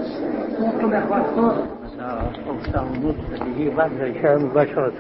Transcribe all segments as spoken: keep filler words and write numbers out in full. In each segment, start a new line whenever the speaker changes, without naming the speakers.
ساعة ونص اللي هي بعد العشاء مباشرة.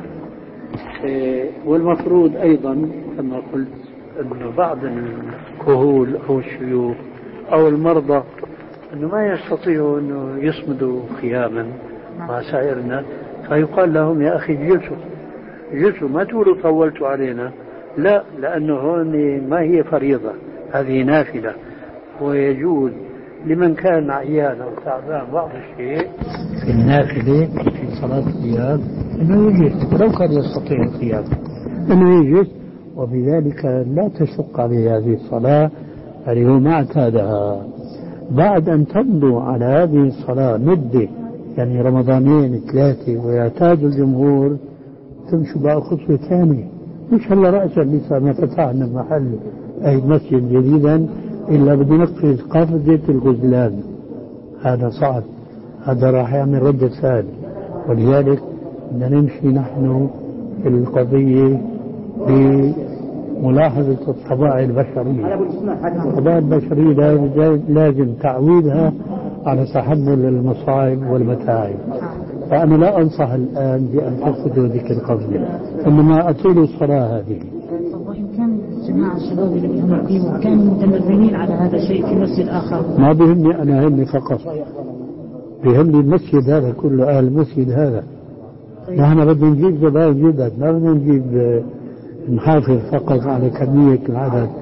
والمفروض أيضا كما قلت أن بعض الكهول أو الشيوخ أو المرضى أنه ما يستطيعوا أنه يصمدوا قياما مع سائر الناس، فيقال لهم يا أخي جلسوا جلسوا ما تقولوا طولتوا علينا، لا، لأنه هون ما هي فريضة، هذه نافلة، ويجوز لمن كان عيان أو تعبان بعض الشيء في النافلة في صلاة القيام أنه يجلس ولو كان يستطيع القيام أنه يجلس، وبذلك لا تشق عليه هذه الصلاة اللي هو ما اعتادها. بعد أن تمضوا على هذه الصلاة مدة يعني رمضانين ثلاثة ويعتاد الجمهور تمشوا بقى خطوة ثانية، مش هلا رأسا لسه ما فتحنا محل أي مسجد جديدا إلا بدي نقفز قفزة الغزلان، هذا صعب، هذا راح يعمل ردة فعل. ولذلك بدنا نمشي نحن في القضية بملاحظة الطبائع البشرية. الطبائع البشرية لازم تعويدها على تحمل المصائب والمتاعب، فأنا لا أنصح الآن بأن تأخذوا ذيك القفزة، إنما أطيلوا الصلاة هذه.
وإن كان جماعة الشباب اللي هم يقيموا كانوا متمرنين على هذا الشيء في مسجد آخر،
ما بيهمني أنا، همني فقط بيهمني المسجد هذا كله، أهل المسجد هذا. نحن بدنا نجيب زبائن جدد، ما بدنا نجيب نحافظ فقط على كمية العدد.